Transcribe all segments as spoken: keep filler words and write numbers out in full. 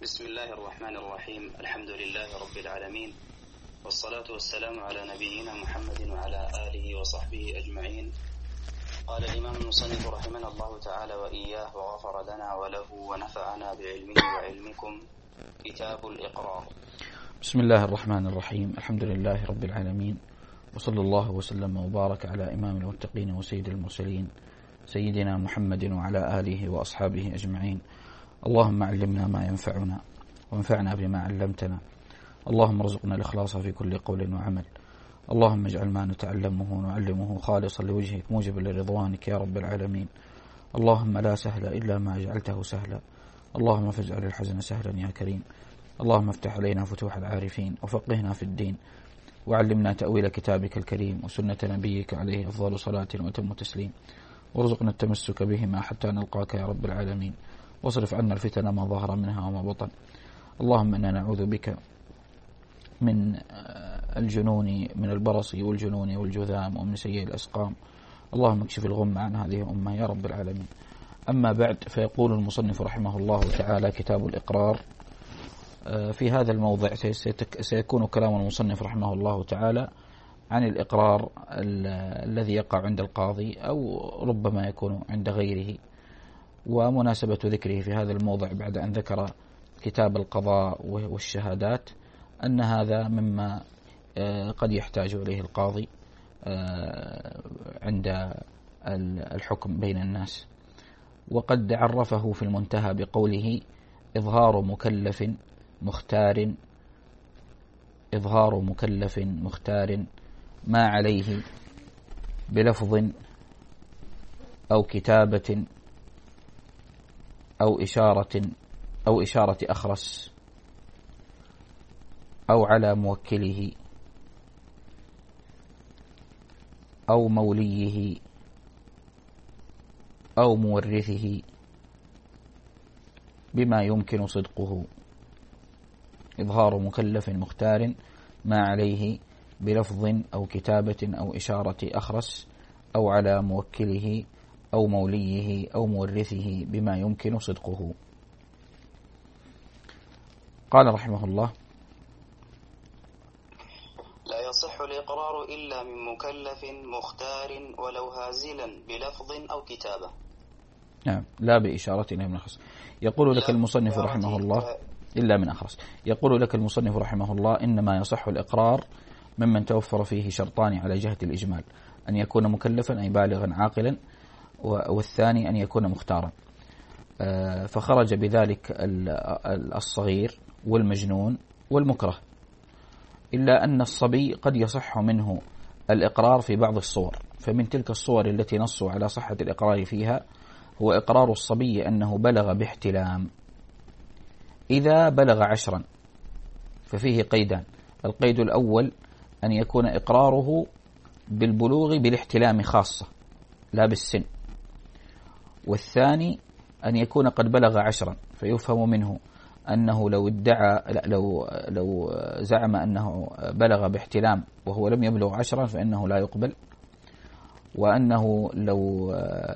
بسم الله الرحمن الرحيم. الحمد لله رب العالمين، والصلاة والسلام على نبينا محمد وعلى آله وصحبه أجمعين. قال الإمام المصنف رحمنا الله تعالى وإياه وغفر لنا وله ونفعنا بعلمه وعلمكم. كتاب الإقرار. بسم الله الرحمن الرحيم. الحمد لله رب العالمين، وصلى الله وسلم وبارك على إمام المتقين وسيد المرسلين سيدنا محمد وعلى آله وأصحابه أجمعين. اللهم علمنا ما ينفعنا وانفعنا بما علمتنا. اللهم ارزقنا الإخلاص في كل قول وعمل. اللهم اجعل ما نتعلمه ونعلمه خالصا لوجهك موجبا لرضوانك يا رب العالمين. اللهم لا سهل إلا ما جعلته سهلا. اللهم فاجعل الحزن سهلا يا كريم. اللهم افتح علينا فتوح العارفين وفقهنا في الدين، وعلمنا تأويل كتابك الكريم وسنة نبيك عليه أفضل صلاة وتم تسليم، وارزقنا التمسك بهما حتى نلقاك يا رب العالمين. واصرف عنا الفتن ما ظهر منها وما بطن. اللهم إنا نعوذ بك من الجنون من البرص والجنون والجذام ومن سيء الأسقام. اللهم اكشف الغم عن هذه الأمة يا رب العالمين. أما بعد، فيقول المصنف رحمه الله تعالى: كتاب الإقرار. في هذا الموضع سيكون كلام المصنف رحمه الله تعالى عن الإقرار الذي يقع عند القاضي أو ربما يكون عند غيره، ومناسبة ذكره في هذا الموضع بعد أن ذكر كتاب القضاء والشهادات أن هذا مما قد يحتاج إليه القاضي عند الحكم بين الناس. وقد عرفه في المنتهى بقوله: إظهار مكلف مختار إظهار مكلف مختار ما عليه بلفظ أو كتابة أو إشارة أو إشارة أخرس أو على موكله أو موليه أو مورثه بما يمكن صدقه. إظهار مكلف مختار ما عليه بلفظ أو كتابة أو إشارة أخرس أو على موكله أو موليه أو مورثه بما يمكن صدقه. قال رحمه الله: لا يصح الإقرار إلا من مكلف مختار ولو هازلا بلفظ أو كتابة. نعم، لا بإشارة إلا من أخرس. يقول لك المصنف رحمه الله إلا من أخرس. يقول لك المصنف رحمه الله: إنما يصح الإقرار ممن توفر فيه شرطان على جهة الإجمال: أن يكون مكلفا أي بالغا عاقلا، والثاني أن يكون مختارا. فخرج بذلك الصغير والمجنون والمكره، إلا أن الصبي قد يصح منه الإقرار في بعض الصور. فمن تلك الصور التي نصوا على صحة الإقرار فيها هو إقرار الصبي أنه بلغ باحتلام. إذا بلغ عشرا ففيه قيدان: القيد الأول أن يكون إقراره بالبلوغ بالاحتلام خاصة لا بالسن، والثاني أن يكون قد بلغ عشرا فيفهم منه أنه لو ادعى لو لو زعم أنه بلغ باحتلام وهو لم يبلغ عشرا فإنه لا يقبل، وأنه لو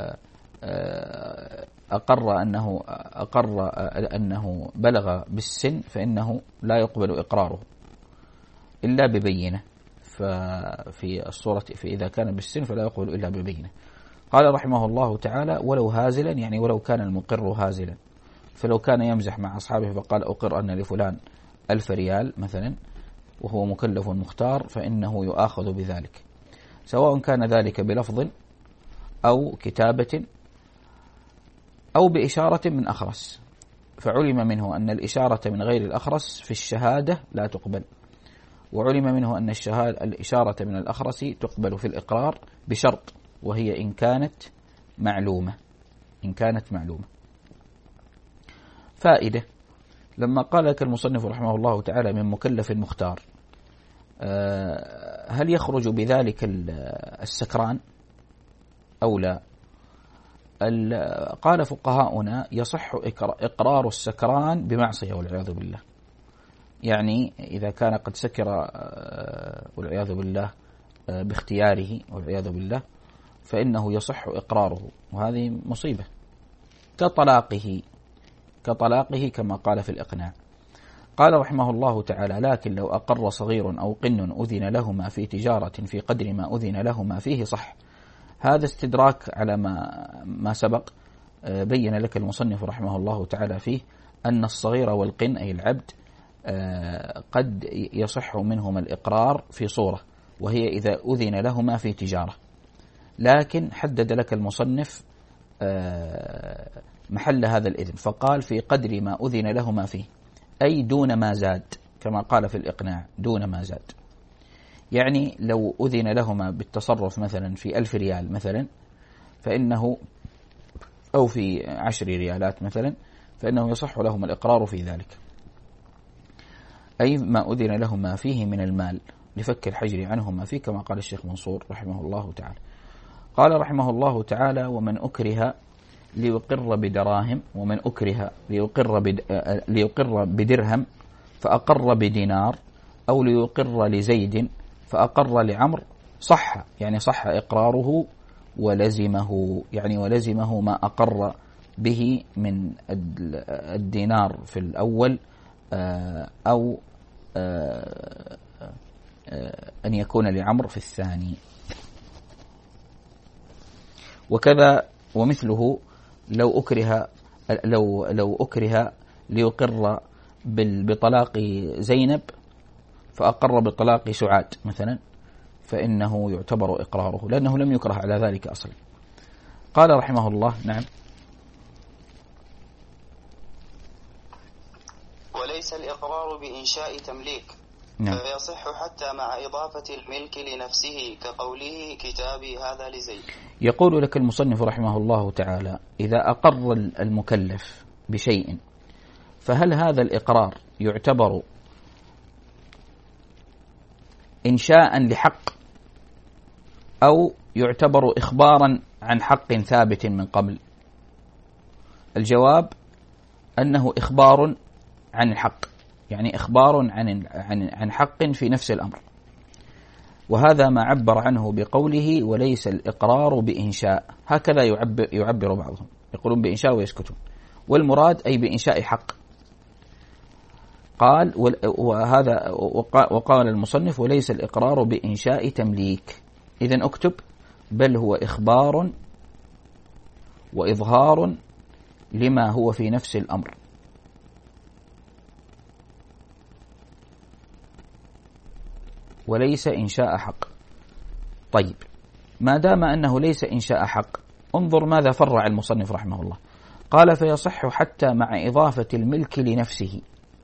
أقر أنه أقر أنه بلغ بالسن فإنه لا يقبل إقراره إلا ببينة. ففي الصورة فإذا كان بالسن فلا يقبل إلا ببينة. قال رحمه الله تعالى: ولو هازلا، يعني ولو كان المقر هازلا. فلو كان يمزح مع أصحابه فقال: أقر أن لفلان ألف ريال مثلا وهو مكلف مختار، فإنه يؤاخذ بذلك، سواء كان ذلك بلفظ أو كتابة أو بإشارة من أخرس. فعلم منه أن الإشارة من غير الأخرس في الشهادة لا تقبل، وعلم منه أن الشهادة الإشارة من الأخرس تقبل في الإقرار بشرط، وهي إن كانت معلومة إن كانت معلومة. فائدة: لما قال لك المصنف رحمه الله تعالى من مكلف مختار، هل يخرج بذلك السكران أو لا؟ قال فقهاؤنا: يصح إقرار السكران بمعصية والعياذ بالله. يعني إذا كان قد سكر والعياذ بالله باختياره والعياذ بالله فإنه يصح إقراره، وهذه مصيبة. كطلاقه كطلاقه كما قال في الإقناع. قال رحمه الله تعالى: لكن لو أقر صغير أو قن أذن لهما في تجارة في قدر ما أذن لهما فيه صح. هذا استدراك على ما ما سبق. بين لك المصنف رحمه الله تعالى فيه أن الصغير والقن أي العبد قد يصح منهما الإقرار في صورة، وهي إذا أذن لهما في تجارة، لكن حدد لك المصنف محل هذا الإذن فقال: في قدر ما أذن لهما فيه، أي دون ما زاد، كما قال في الإقناع دون ما زاد. يعني لو أذن لهما بالتصرف مثلا في ألف ريال مثلا فإنه، أو في عشر ريالات مثلا، فإنه يصح لهما الإقرار في ذلك، أي ما أذن لهما فيه من المال لفك الحجر عنهما فيه، كما قال الشيخ منصور رحمه الله تعالى. قال رحمه الله تعالى: ومن أكره ليقر بدراهم، ومن أكره ليقر, بد... ليقر بدرهم فأقر بدينار، أو ليقر لزيد فأقر لعمر صح، يعني صح إقراره ولزمه، يعني ولزمه ما أقر به من الدينار في الأول، أو أن يكون لعمر في الثاني. وكذا ومثله لو أكره لو لو أكره ليقر بطلاق زينب فأقر بطلاق سعاد مثلا، فإنه يعتبر إقراره، لأنه لم يكره على ذلك أصلا. قال رحمه الله: نعم. وليس الإقرار بإنشاء تمليك، نعم. فيصح حتى مع إضافة الملك لنفسه كقوله: كتابي هذا لزيد. يقول لك المصنف رحمه الله تعالى: إذا أقر المكلف بشيء، فهل هذا الإقرار يعتبر إنشاء لحق، أو يعتبر إخبارا عن حق ثابت من قبل؟ الجواب أنه إخبار عن الحق، يعني إخبار عن عن عن حق في نفس الأمر. وهذا ما عبر عنه بقوله: وليس الإقرار بإنشاء. هكذا يعبر, يعبر بعضهم، يقولون بإنشاء ويسكتون، والمراد أي بإنشاء حق. قال وهذا وقال المصنف: وليس الإقرار بإنشاء تمليك. إذن أكتب: بل هو إخبار وإظهار لما هو في نفس الأمر. وليس إنشاء حق. طيب، ما دام أنه ليس إنشاء حق، انظر ماذا فرع المصنف رحمه الله. قال: فيصح حتى مع إضافة الملك لنفسه.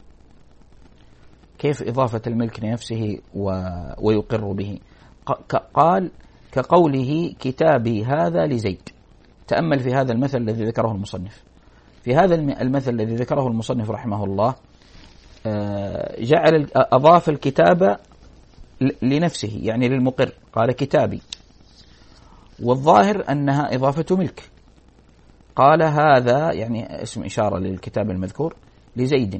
كيف إضافة الملك لنفسه و... ويقر به؟ قال: كقوله: كتابي هذا لزيد. تأمل في هذا المثل الذي ذكره المصنف. في هذا المثل الذي ذكره المصنف رحمه الله جعل أضاف الكتابة لنفسه، يعني للمقر، قال: كتابي، والظاهر أنها إضافة ملك. قال: هذا يعني اسم إشارة للكتاب المذكور لزيد.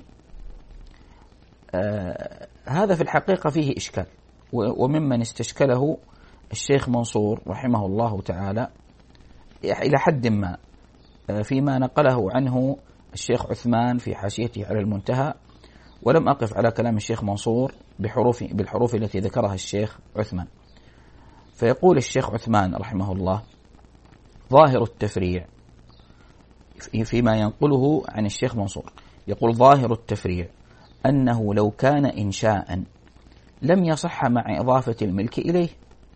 آه هذا في الحقيقة فيه إشكال، وممن استشكله الشيخ منصور رحمه الله تعالى إلى حد ما فيما نقله عنه الشيخ عثمان في حاشيته على المنتهى، ولم أقف على كلام الشيخ منصور بحروف بالحروف التي ذكرها الشيخ عثمان. فيقول الشيخ عثمان رحمه الله: ظاهر التفريع فيما ينقله عن الشيخ منصور، يقول: ظاهر التفريع أنه لو كان إنشاء لم يصح مع إضافة الملك إليه.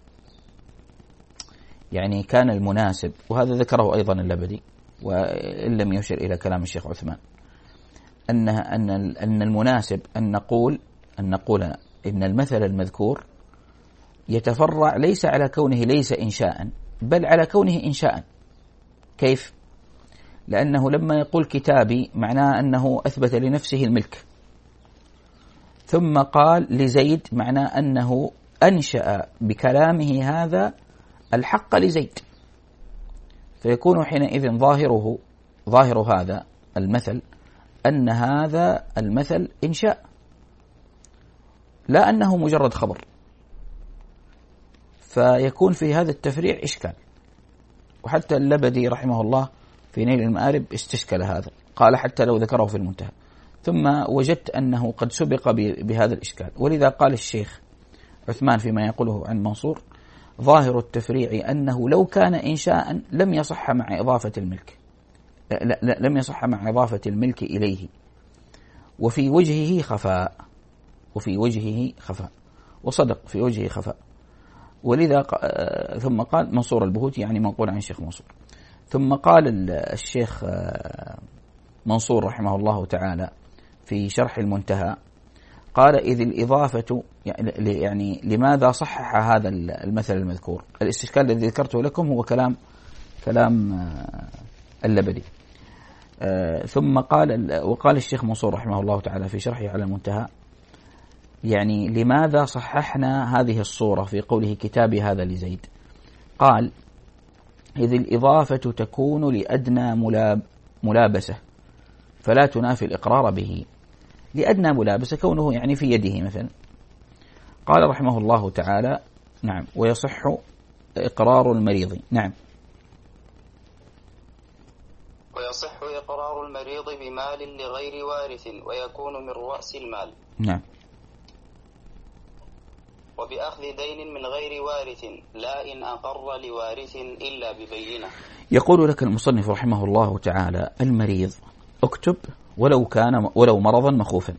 يعني كان المناسب، وهذا ذكره أيضا اللبدي وإن لم يشر إلى كلام الشيخ عثمان، أن أن أن المناسب أن نقول أن نقول إن المثل المذكور يتفرع ليس على كونه ليس إنشاء، بل على كونه إنشاء. كيف؟ لأنه لما يقول كتابي معناه أنه أثبت لنفسه الملك، ثم قال لزيد معناه أنه أنشأ بكلامه هذا الحق لزيد، فيكون حينئذ ظاهره ظاهر هذا المثل أن هذا المثل إنشاء، لا أنه مجرد خبر. فيكون في هذا التفريع إشكال، وحتى اللبدي رحمه الله في نيل المآرب استشكل هذا، قال حتى لو ذكره في المنتهى. ثم وجدت أنه قد سبق بهذا الإشكال، ولذا قال الشيخ عثمان فيما يقوله عن منصور: ظاهر التفريع أنه لو كان إنشاء لم يصح مع إضافة الملك، لا لا لم يصح مع إضافة الملك إليه، وفي وجهه خفاء، وفي وجهه خفاء، وصدق في وجهه خفاء. ولذا ثم قال منصور البهوتي، يعني منقول عن الشيخ منصور. ثم قال الشيخ منصور رحمه الله تعالى في شرح المنتهى، قال: إذ الإضافة يعني لماذا صحح هذا المثل المذكور؟ الاستشكال الذي ذكرته لكم هو كلام كلام اللبدي. ثم قال وقال الشيخ منصور رحمه الله تعالى في شرحه على المنتهى: يعني لماذا صححنا هذه الصورة في قوله كتابي هذا لزيد؟ قال: إذ الإضافة تكون لأدنى ملاب ملابسة فلا تنافي الإقرار به. لأدنى ملابسة كونه يعني في يده مثلا. قال رحمه الله تعالى: نعم، ويصح إقرار المريض. نعم، ويصح إقرار المريض بمال لغير وارث ويكون من رأس المال. نعم. وبأخذ دين من غير وارث لا إن أقر لوارث إلا ببينة. يقول لك المصنف رحمه الله تعالى: المريض اكتب ولو كان ولو مرضا مخوفا.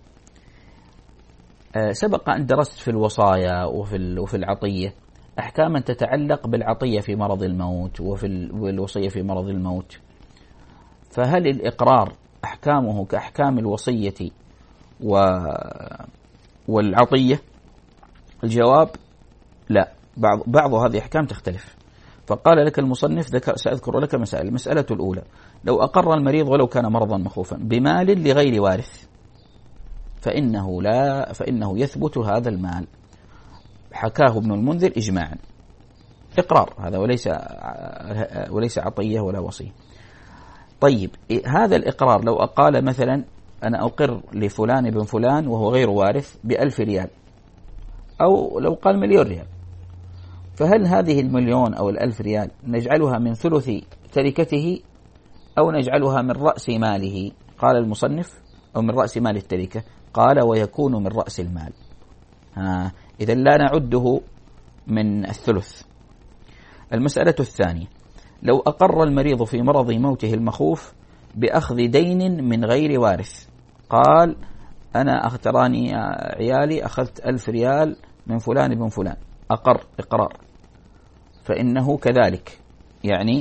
أه سبق أن درست في الوصايا وفي وفي العطية أحكاما تتعلق بالعطية في مرض الموت وفي الوصية في مرض الموت. فهل الإقرار أحكامه كأحكام الوصية و والعطية؟ الجواب: لا، بعض بعض هذه الأحكام تختلف. فقال لك المصنف: ذكر سأذكر لك مسائل. المسألة الأولى: لو أقر المريض ولو كان مرضا مخوفا بمال لغير وارث فإنه لا فإنه يثبت هذا المال. حكاه ابن المنذر إجماعا، إقرار هذا وليس وليس عطية ولا وصية. طيب، هذا الإقرار لو أقال مثلا: أنا أقر لفلان بن فلان وهو غير وارث بألف ريال، أو لو قال مليون ريال، فهل هذه المليون أو الألف ريال نجعلها من ثلث تركته أو نجعلها من رأس ماله؟ قال المصنف: أو من رأس مال التركة. قال: ويكون من رأس المال. ها، إذا لا نعده من الثلث. المسألة الثانية: لو أقر المريض في مرض موته المخوف بأخذ دين من غير وارث، قال: أنا اختراني عيالي أخذت ألف ريال من فلان بن فلان، أقر إقرار، فإنه كذلك يعني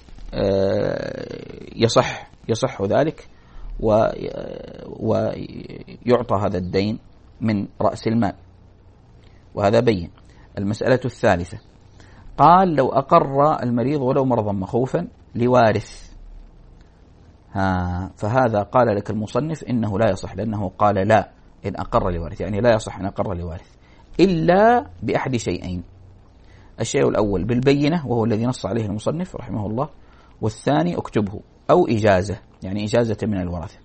يصح يصح ذلك ويعطى هذا الدين من رأس المال، وهذا بين. المسألة الثالثة: قال: لو أقر المريض ولو مرضا مخوفا لوارث، ها، فهذا قال لك المصنف إنه لا يصح، لأنه قال: لا إن أقر لوارث، يعني لا يصح أن أقر لوارث إلا بأحد شيئين: الشيء الأول بالبينة وهو الذي نص عليه المصنف رحمه الله، والثاني اكتبه، أو إجازة، يعني إجازة من الورثة.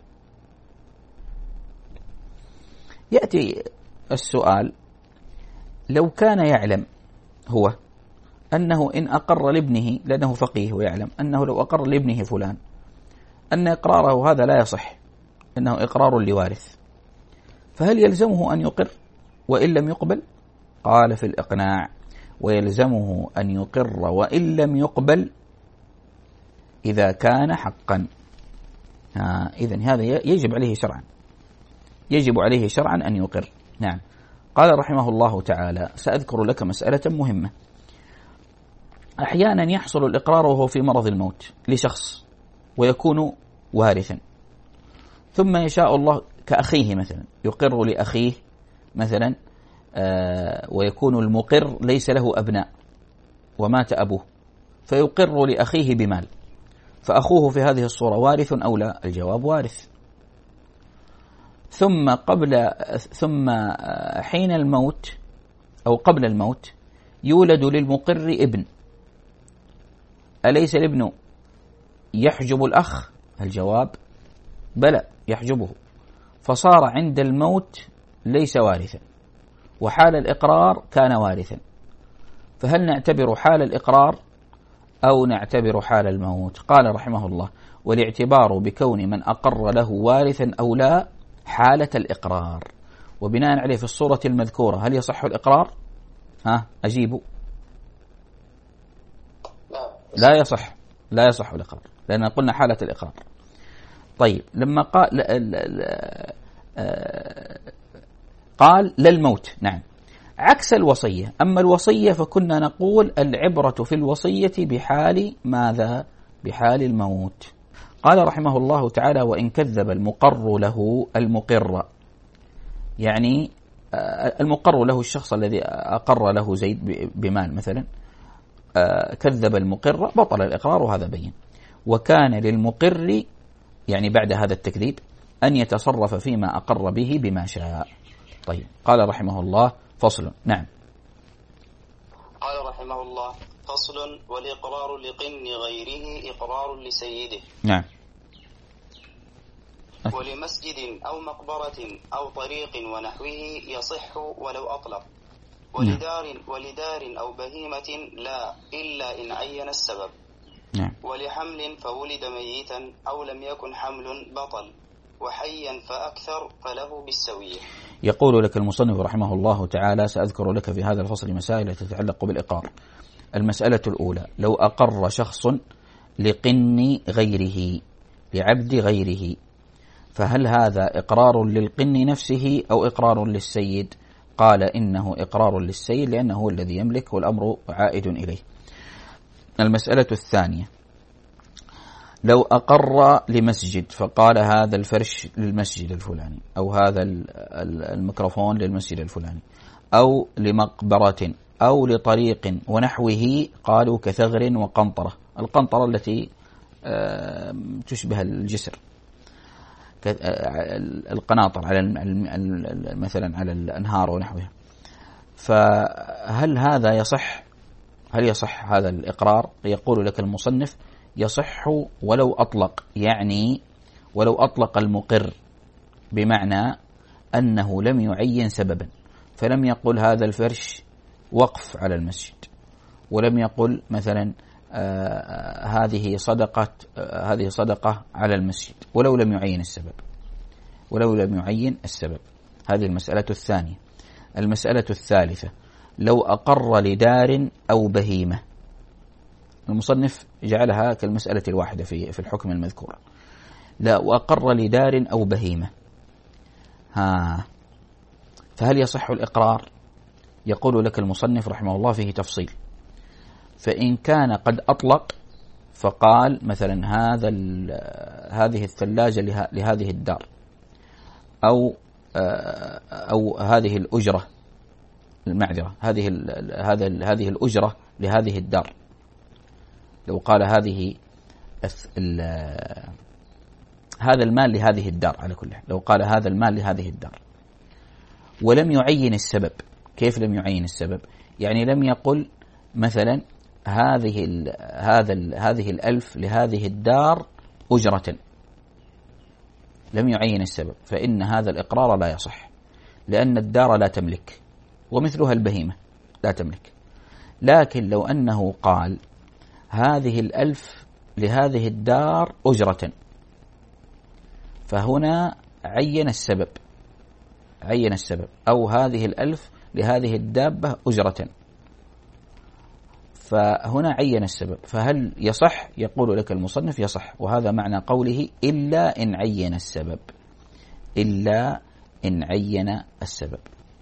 يأتي السؤال: لو كان يعلم هو أنه إن أقر لابنه، لأنه فقيه ويعلم أنه لو أقر لابنه فلان أن إقراره هذا لا يصح، إنه إقرار لوارث، فهل يلزمه أن يقر وإن لم يقبل؟ قال في الإقناع: ويلزمه أن يقر وإن لم يقبل إذا كان حقا. إذن هذا يجب عليه شرعا، يجب عليه شرعا أن يقر. نعم. قال رحمه الله تعالى: سأذكر لك مسألة مهمة. أحيانا يحصل الإقرار وهو في مرض الموت لشخص ويكون وارثا، ثم يشاء الله كأخيه مثلا، يقر لأخيه مثلا، آه ويكون المقر ليس له أبناء ومات أبوه، فيقر لأخيه بمال، فأخوه في هذه الصورة وارث أو لا؟ الجواب: وارث. ثم قبل ثم حين الموت أو قبل الموت يولد للمقر ابن، أليس الابن يحجب الأخ؟ الجواب: بلى، يحجبه، فصار عند الموت ليس وارثا، وحال الإقرار كان وارثا. فهل نعتبر حال الإقرار أو نعتبر حال الموت؟ قال رحمه الله: والاعتبار بكون من أقر له وارثا أو لا حالة الإقرار. وبناء عليه في الصورة المذكورة هل يصح الإقرار؟ ها أجيبوا. لا يصح، لا يصح الإقرار، لأن قلنا حالة الإقرار. طيب لما قال قال للموت، نعم، عكس الوصية. أما الوصية فكنا نقول العبرة في الوصية بحال ماذا؟ بحال الموت. قال رحمه الله تعالى: وإن كذب المقر له المقر، يعني المقر له الشخص الذي أقر له زيد بمال مثلا، كذب المقر بطل الإقرار، وهذا بين. وكان للمقر يعني بعد هذا التكذيب أن يتصرف فيما أقر به بما شاء. طيب قال رحمه الله: فصل. نعم. قال رحمه الله: فصل: والإقرار لقن غيره إقرار لسيده. نعم. ولمسجد أو مقبرة أو طريق ونحوه يصح ولو أطلق. ولدار ولدار أو بهيمة لا إلا إن عين السبب. نعم. ولحمل فولد ميتا أو لم يكن حمل بطل، وحيا فأكثر فله بالسوية. يقول لك المصنف رحمه الله تعالى: سأذكر لك في هذا الفصل مسائل تتعلق بالإقرار. المسألة الأولى: لو أقر شخص لقن غيره، لعبد غيره، فهل هذا إقرار للقن نفسه أو إقرار للسيد؟ قال: إنه إقرار للسيد، لأنه هو الذي يملك والأمر عائد إليه. المسألة الثانية: لو أقر لمسجد فقال: هذا الفرش للمسجد الفلاني، أو هذا الميكروفون للمسجد الفلاني، أو لمقبرة، أو لطريق ونحوه، قالوا كثغر وقنطرة. القنطرة التي تشبه الجسر، القناطر على مثلا على الأنهار ونحوها. فهل هذا يصح؟ هل يصح هذا الإقرار؟ يقول لك المصنف: يصح ولو أطلق، يعني ولو أطلق المقر، بمعنى أنه لم يعين سببا، فلم يقل هذا الفرش وقف على المسجد، ولم يقل مثلا آه هذه صدقة آه هذه صدقة على المسجد، ولو لم يعين السبب، ولو لم يعين السبب. هذه المسألة الثانية. المسألة الثالثة: لو أقر لدار أو بهيمة. المصنف جعلها كالمسألة الواحدة في في الحكم المذكور. لو أقر لدار أو بهيمة، ها فهل يصح الإقرار؟ يقول لك المصنف رحمه الله: فيه تفصيل. فإن كان قد أطلق فقال مثلا هذا هذه الثلاجة لهذه الدار، أو أو هذه الأجرة، المعذرة، هذه هذا هذه الأجرة لهذه الدار. لو قال هذه هذا المال لهذه الدار، على كل حال لو قال هذا المال لهذه الدار ولم يعين السبب. كيف لم يعين السبب؟ يعني لم يقل مثلا هذه ال هذا ال هذه الألف لهذه الدار أجرة، لم يعين السبب، فإن هذا الإقرار لا يصح، لأن الدار لا تملك، ومثلها البهيمة لا تملك. لكن لو أنه قال هذه الألف لهذه الدار أجرة، فهنا عين السبب، عين السبب، أو هذه الألف لهذه الدابة أجرة، فهنا عين السبب. فهل يصح؟ يقول لك المصنف: يصح. وهذا معنى قوله: إلا إن عين السبب، إلا إن عين السبب.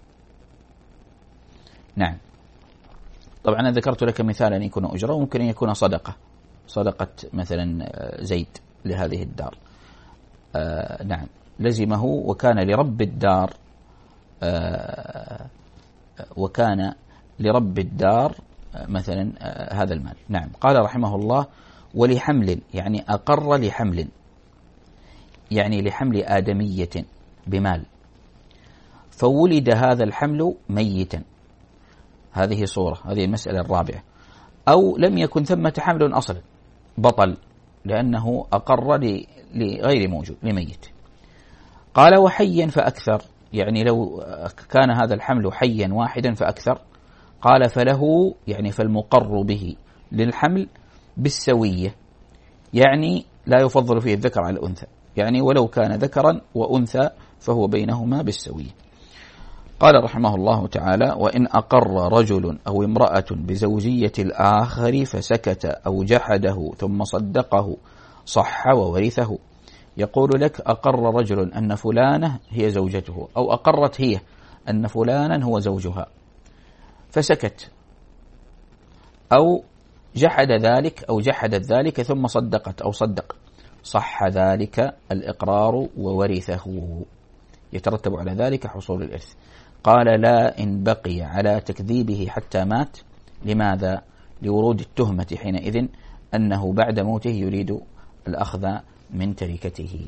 نعم. طبعا أنا ذكرت لك مثال أن يكون أجرة، وممكن أن يكون صدقة، صدقة مثلا زيد لهذه الدار. آه نعم، لزمه وكان لرب الدار آه وكان لرب الدار مثلا آه هذا المال. نعم. قال رحمه الله: ولحمل، يعني أقر لحمل، يعني لحمل آدمية بمال، فولد هذا الحمل ميتا. هذه صورة، هذه المسألة الرابعة. أو لم يكن ثمة حمل أصلا، بطل، لأنه أقر لغير موجود، لميت. قال: وحيا فأكثر، يعني لو كان هذا الحمل حيا واحدا فأكثر، قال: فله، يعني فالمقر به للحمل بالسوية، يعني لا يفضل فيه الذكر على الأنثى، يعني ولو كان ذكرا وأنثى فهو بينهما بالسوية. قال رحمه الله تعالى: وإن أقر رجل أو امرأة بزوجية الآخر فسكت أو جحده ثم صدقه صح وورثه. يقول لك: أقر رجل أن فلانة هي زوجته، أو أقرت هي أن فلانا هو زوجها، فسكت أو جحد ذلك أو جحدت ذلك ثم صدقت أو صدق، صح ذلك الإقرار وورثه، يترتب على ذلك حصول الإرث. قال: لا إن بقي على تكذيبه حتى مات. لماذا؟ لورود التهمة حينئذ أنه بعد موته يريد الأخذ من تركته.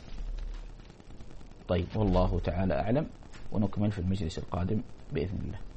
طيب، والله تعالى أعلم، ونكمل في المجلس القادم بإذن الله.